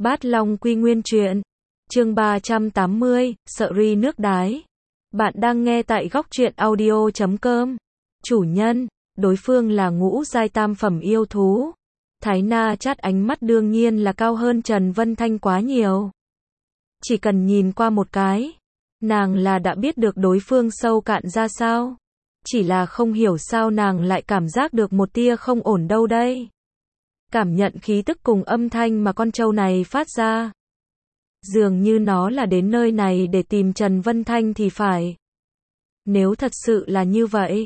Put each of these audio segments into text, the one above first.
Bát Long Quy Nguyên Truyện, chương 380, sợ ri nước đái. Bạn đang nghe tại góc truyện audio.com. Chủ nhân, đối phương là ngũ giai tam phẩm yêu thú. Thái Na chát ánh mắt đương nhiên là cao hơn Trần Vân Thanh quá nhiều. Chỉ cần nhìn qua một cái, nàng là đã biết được đối phương sâu cạn ra sao. Chỉ là không hiểu sao nàng lại cảm giác được một tia không ổn đâu đây. Cảm nhận khí tức cùng âm thanh mà con trâu này phát ra. Dường như nó là đến nơi này để tìm Trần Vân Thanh thì phải. Nếu thật sự là như vậy,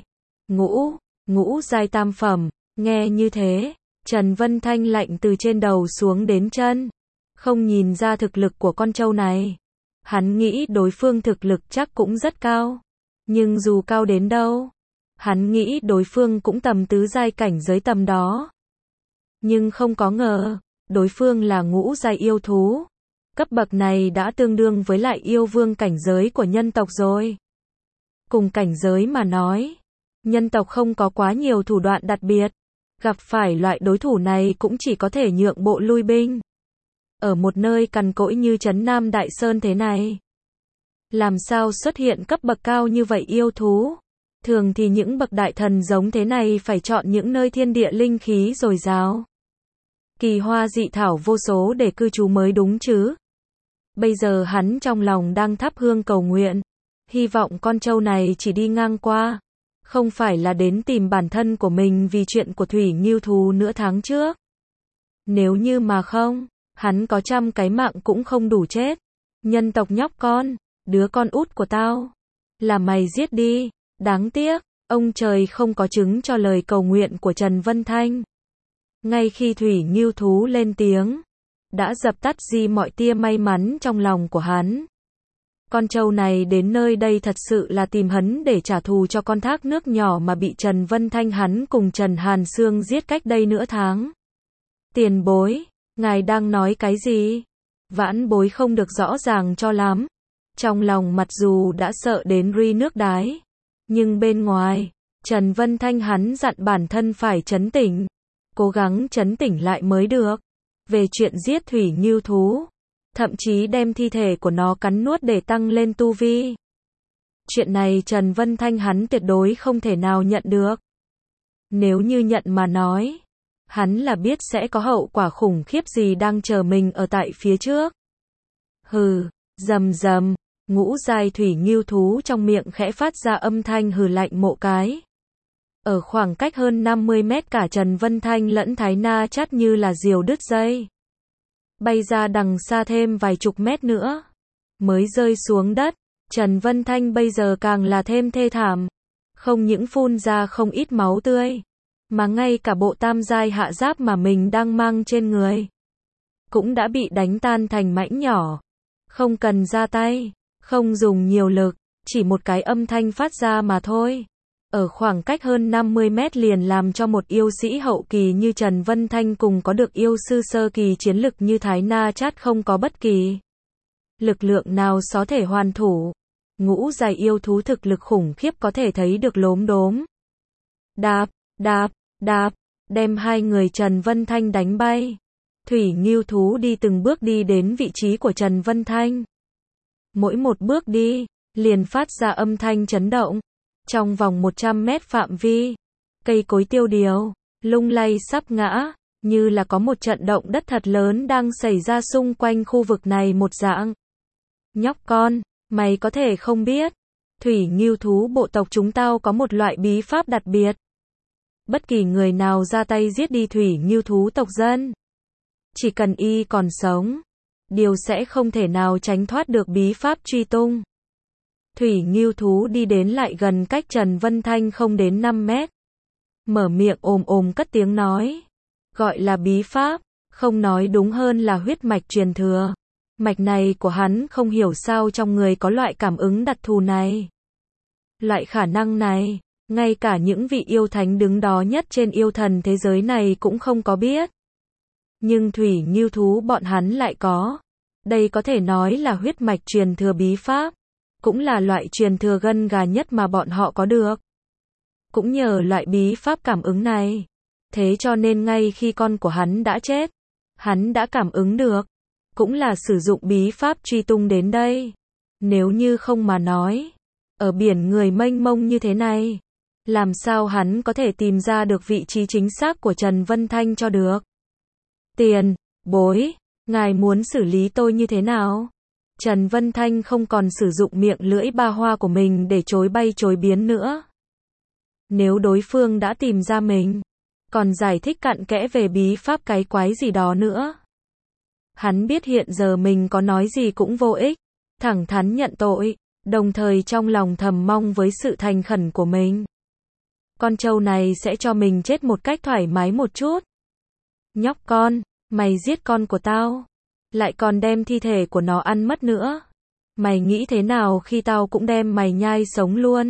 ngũ giai tam phẩm, nghe như thế, Trần Vân Thanh lạnh từ trên đầu xuống đến chân. Không nhìn ra thực lực của con trâu này. Hắn nghĩ đối phương thực lực chắc cũng rất cao. Nhưng dù cao đến đâu, hắn nghĩ đối phương cũng tầm tứ giai cảnh giới tầm đó. Nhưng không có ngờ, đối phương là ngũ giai yêu thú. Cấp bậc này đã tương đương với lại yêu vương cảnh giới của nhân tộc rồi. Cùng cảnh giới mà nói, nhân tộc không có quá nhiều thủ đoạn đặc biệt. Gặp phải loại đối thủ này cũng chỉ có thể nhượng bộ lui binh. Ở một nơi cằn cỗi như Trấn Nam Đại Sơn thế này, làm sao xuất hiện cấp bậc cao như vậy yêu thú? Thường thì những bậc đại thần giống thế này phải chọn những nơi thiên địa linh khí dồi dào, kỳ hoa dị thảo vô số để cư trú mới đúng chứ. Bây giờ hắn trong lòng đang thắp hương cầu nguyện, hy vọng con trâu này chỉ đi ngang qua, không phải là đến tìm bản thân của mình vì chuyện của Thủy Ngưu Thú nửa tháng trước. Nếu như mà không, hắn có 100 cái mạng cũng không đủ chết. Nhân tộc nhóc con, đứa con út của tao, là mày giết đi. Đáng tiếc, ông trời không có chứng cho lời cầu nguyện của Trần Vân Thanh. Ngay khi Thủy Ngưu Thú lên tiếng, đã dập tắt đi mọi tia may mắn trong lòng của hắn. Con trâu này đến nơi đây thật sự là tìm hắn để trả thù cho con thác nước nhỏ mà bị Trần Vân Thanh hắn cùng Trần Hàn Sương giết cách đây nửa tháng. Tiền bối, ngài đang nói cái gì? Vãn bối không được rõ ràng cho lắm. Trong lòng mặc dù đã sợ đến ri nước đái, nhưng bên ngoài, Trần Vân Thanh hắn dặn bản thân phải trấn tĩnh, cố gắng trấn tĩnh lại mới được. Về chuyện giết Thủy Ngưu Thú, thậm chí đem thi thể của nó cắn nuốt để tăng lên tu vi. Chuyện này Trần Vân Thanh hắn tuyệt đối không thể nào nhận được. Nếu như nhận mà nói, hắn là biết sẽ có hậu quả khủng khiếp gì đang chờ mình ở tại phía trước. Hừ, rầm rầm, ngũ giai Thủy Ngưu Thú trong miệng khẽ phát ra âm thanh hừ lạnh mộ cái. Ở khoảng cách hơn 50 mét cả Trần Vân Thanh lẫn Thái Na chát như là diều đứt dây. Bay ra đằng xa thêm vài chục mét nữa, mới rơi xuống đất. Trần Vân Thanh bây giờ càng là thêm thê thảm. Không những phun ra không ít máu tươi, mà ngay cả bộ tam giai hạ giáp mà mình đang mang trên người cũng đã bị đánh tan thành mảnh nhỏ. Không cần ra tay, không dùng nhiều lực, chỉ một cái âm thanh phát ra mà thôi. Ở khoảng cách hơn 50 mét liền làm cho một yêu sĩ hậu kỳ như Trần Vân Thanh cùng có được yêu sư sơ kỳ chiến lực như Thái Na chát không có bất kỳ lực lượng nào có thể hoàn thủ. Ngũ giai yêu thú thực lực khủng khiếp có thể thấy được lốm đốm. Đạp, đạp, đạp, đem hai người Trần Vân Thanh đánh bay. Thủy Ngưu Thú đi từng bước đi đến vị trí của Trần Vân Thanh. Mỗi một bước đi, liền phát ra âm thanh chấn động. Trong vòng 100 mét phạm vi, cây cối tiêu điều, lung lay sắp ngã, như là có một trận động đất thật lớn đang xảy ra xung quanh khu vực này một dạng. Nhóc con, mày có thể không biết, Thủy Ngưu Thú bộ tộc chúng tao có một loại bí pháp đặc biệt. Bất kỳ người nào ra tay giết đi Thủy Ngưu Thú tộc dân, chỉ cần y còn sống, điều sẽ không thể nào tránh thoát được bí pháp truy tung. Thủy Ngưu Thú đi đến lại gần cách Trần Vân Thanh không đến 5 mét. Mở miệng ồm cất tiếng nói. Gọi là bí pháp, không nói đúng hơn là huyết mạch truyền thừa. Mạch này của hắn không hiểu sao trong người có loại cảm ứng đặc thù này. Loại khả năng này, ngay cả những vị yêu thánh đứng đó nhất trên yêu thần thế giới này cũng không có biết. Nhưng Thủy Ngưu Thú bọn hắn lại có. Đây có thể nói là huyết mạch truyền thừa bí pháp. Cũng là loại truyền thừa gân gà nhất mà bọn họ có được. Cũng nhờ loại bí pháp cảm ứng này. Thế cho nên ngay khi con của hắn đã chết, hắn đã cảm ứng được. cũng là sử dụng bí pháp truy tung đến đây. Nếu như không mà nói, ở biển người mênh mông như thế này, làm sao hắn có thể tìm ra được vị trí chính xác của Trần Vân Thanh cho được? Tiền bối, ngài muốn xử lý tôi như thế nào? Trần Vân Thanh không còn sử dụng miệng lưỡi ba hoa của mình để chối bay chối biến nữa. Nếu đối phương đã tìm ra mình, còn giải thích cặn kẽ về bí pháp cái quái gì đó nữa. Hắn biết hiện giờ mình có nói gì cũng vô ích, thẳng thắn nhận tội, đồng thời trong lòng thầm mong với sự thành khẩn của mình. Con trâu này sẽ cho mình chết một cách thoải mái một chút. Nhóc con, mày giết con của tao, lại còn đem thi thể của nó ăn mất nữa. Mày nghĩ thế nào khi tao cũng đem mày nhai sống luôn?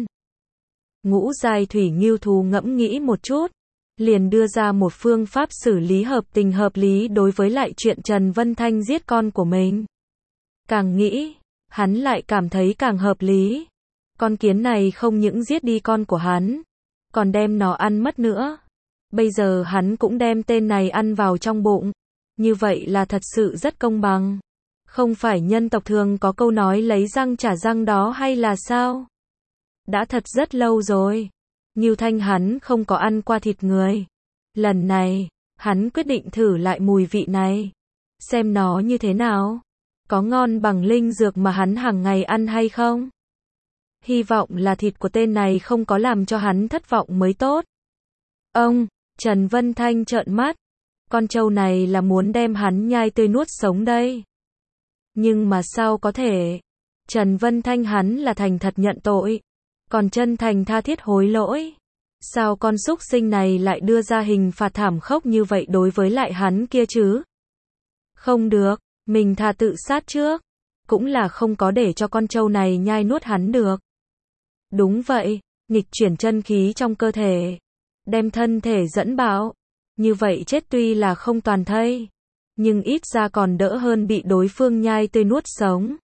Ngũ giai thủy ngưu thú ngẫm nghĩ một chút, liền đưa ra một phương pháp xử lý hợp tình hợp lý đối với lại chuyện Trần Vân Thanh giết con của mình. Càng nghĩ, hắn lại cảm thấy càng hợp lý. Con kiến này không những giết đi con của hắn, còn đem nó ăn mất nữa. Bây giờ hắn cũng đem tên này ăn vào trong bụng. Như vậy là thật sự rất công bằng. Không phải nhân tộc thường có câu nói lấy răng trả răng đó hay là sao? Đã thật rất lâu rồi. Ngưu Thanh hắn không có ăn qua thịt người. Lần này, hắn quyết định thử lại mùi vị này. Xem nó như thế nào. Có ngon bằng linh dược mà hắn hàng ngày ăn hay không? Hy vọng là thịt của tên này không có làm cho hắn thất vọng mới tốt. Ông, Trần Vân Thanh trợn mắt. Con trâu này là muốn đem hắn nhai tươi nuốt sống đây. Nhưng mà sao có thể? Trần Vân Thanh hắn là thành thật nhận tội, còn chân thành tha thiết hối lỗi. Sao con súc sinh này lại đưa ra hình phạt thảm khốc như vậy đối với lại hắn kia chứ? Không được, mình thà tự sát trước, cũng là không có để cho con trâu này nhai nuốt hắn được. Đúng vậy, nghịch chuyển chân khí trong cơ thể, đem thân thể dẫn bạo. Như vậy chết tuy là không toàn thây, nhưng ít ra còn đỡ hơn bị đối phương nhai tươi nuốt sống.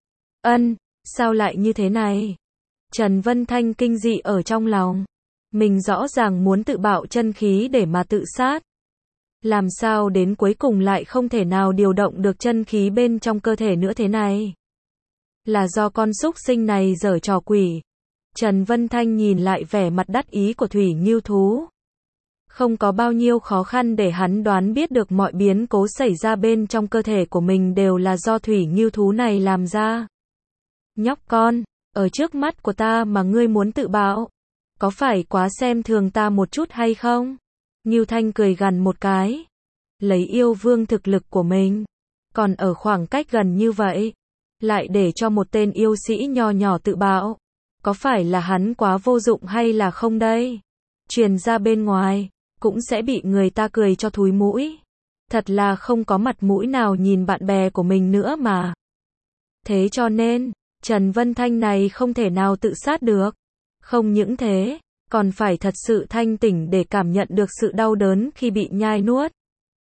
Sao lại như thế này? Trần Vân Thanh kinh dị ở trong lòng. Mình rõ ràng muốn tự bạo chân khí để mà tự sát. Làm sao đến cuối cùng lại không thể nào điều động được chân khí bên trong cơ thể nữa thế này? Là do con súc sinh này giở trò quỷ. Trần Vân Thanh nhìn lại vẻ mặt đắc ý của thủy ngưu thú. Không có bao nhiêu khó khăn để hắn đoán biết được mọi biến cố xảy ra bên trong cơ thể của mình đều là do thủy ngưu thú này làm ra. Nhóc con, ở trước mắt của ta mà ngươi muốn tự bạo, có phải quá xem thường ta một chút hay không? Ngưu Thanh cười gằn một cái, lấy yêu vương thực lực của mình, còn ở khoảng cách gần như vậy, lại để cho một tên yêu sĩ nho nhỏ tự bạo, có phải là hắn quá vô dụng hay là không đây? Truyền ra bên ngoài, cũng sẽ bị người ta cười cho thúi mũi. Thật là không có mặt mũi nào nhìn bạn bè của mình nữa mà. Thế cho nên, Trần Vân Thanh này không thể nào tự sát được. Không những thế, còn phải thật sự thanh tỉnh để cảm nhận được sự đau đớn khi bị nhai nuốt.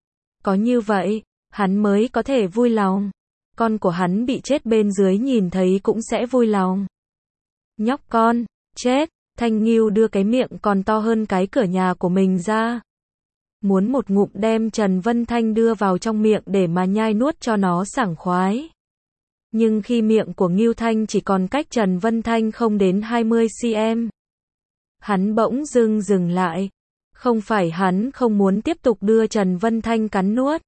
Có như vậy, hắn mới có thể vui lòng. Con của hắn bị chết bên dưới nhìn thấy cũng sẽ vui lòng. Nhóc con, chết. Thanh Ngưu đưa cái miệng còn to hơn cái cửa nhà của mình ra. Muốn một ngụm đem Trần Vân Thanh đưa vào trong miệng để mà nhai nuốt cho nó sảng khoái. Nhưng khi miệng của Ngưu Thanh chỉ còn cách Trần Vân Thanh không đến 20 cm. Hắn bỗng dừng lại. Không phải hắn không muốn tiếp tục đưa Trần Vân Thanh cắn nuốt,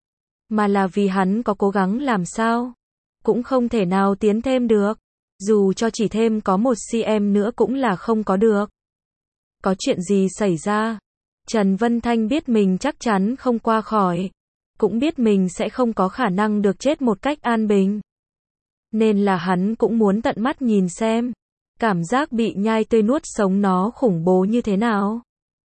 mà là vì hắn có cố gắng làm sao, cũng không thể nào tiến thêm được. Dù cho chỉ thêm có 1 cm nữa cũng là không có được. Có chuyện gì xảy ra? Trần Vân Thanh biết mình chắc chắn không qua khỏi, cũng biết mình sẽ không có khả năng được chết một cách an bình. Nên là hắn cũng muốn tận mắt nhìn xem, cảm giác bị nhai tươi nuốt sống nó khủng bố như thế nào.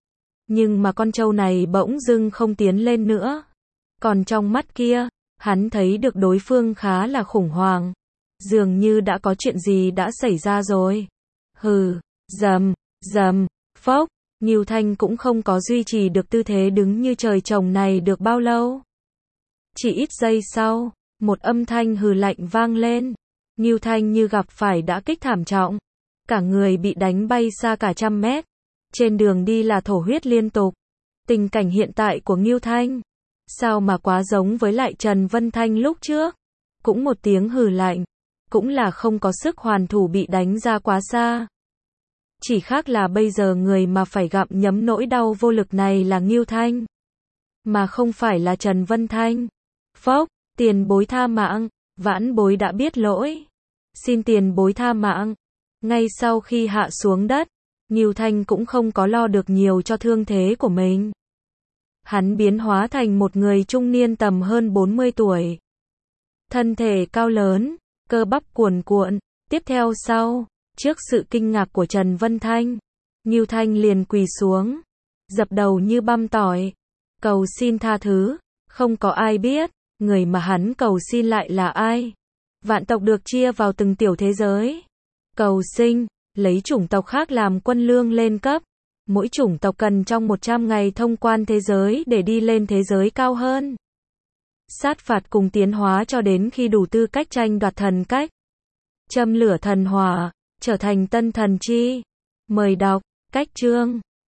Nhưng mà con trâu này bỗng dưng không tiến lên nữa. Còn trong mắt kia, hắn thấy được đối phương khá là khủng hoảng. Dường như đã có chuyện gì đã xảy ra rồi. Hừ, rầm, phốc, Ngưu Thanh cũng không có duy trì được tư thế đứng như trời trồng này được bao lâu. Chỉ ít giây sau, một âm thanh hừ lạnh vang lên. Ngưu Thanh như gặp phải đả kích thảm trọng. Cả người bị đánh bay xa cả trăm mét. Trên đường đi là thổ huyết liên tục. Tình cảnh hiện tại của Ngưu Thanh Sao mà quá giống với lại Trần Vân Thanh lúc trước? Cũng một tiếng hừ lạnh. Cũng là không có sức hoàn thủ bị đánh ra quá xa. Chỉ khác là bây giờ người mà phải gặm nhấm nỗi đau vô lực này là Ngưu Thanh. Mà không phải là Trần Vân Thanh. Phốc, tiền bối tha mạng, vãn bối đã biết lỗi. Xin tiền bối tha mạng. Ngay sau khi hạ xuống đất, Ngưu Thanh cũng không có lo được nhiều cho thương thế của mình. Hắn biến hóa thành một người trung niên tầm hơn 40 tuổi. Thân thể cao lớn, cơ bắp cuồn cuộn. Tiếp theo trước sự kinh ngạc của Trần Vân Thanh, Ngưu Thanh liền quỳ xuống, dập đầu như băm tỏi, cầu xin tha thứ. Không có ai biết, người mà hắn cầu xin lại là ai. Vạn tộc được chia vào từng tiểu thế giới. Cầu sinh, lấy chủng tộc khác làm quân lương lên cấp. Mỗi chủng tộc cần trong 100 ngày thông quan thế giới để đi lên thế giới cao hơn. Sát phạt cùng tiến hóa cho đến khi đủ tư cách tranh đoạt thần cách. Châm lửa thần hỏa, trở thành tân thần chi. Mời đọc, cách chương.